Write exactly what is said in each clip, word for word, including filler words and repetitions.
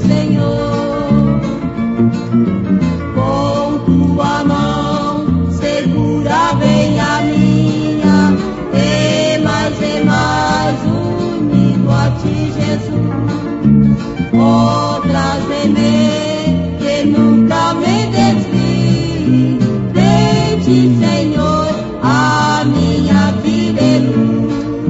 Senhor. Com tua mão segura bem a minha, e mais e mais unido a ti, Jesus. Oh, traze-me, que nunca me desvie de ti, Senhor, a minha vida é luz.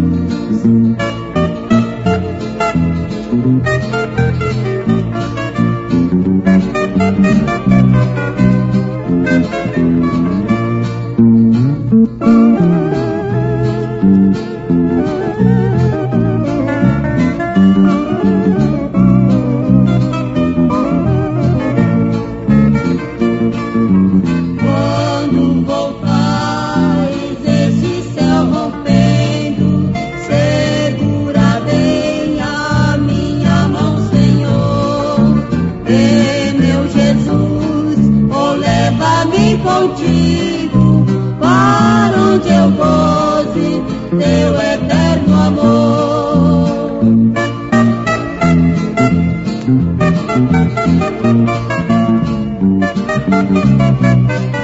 Quando voltares esse céu rompendo, segura bem a minha mão, Senhor. E meu Jesus, oh, leva-me contigo, para onde eu goze teu eterno amor. Thank you.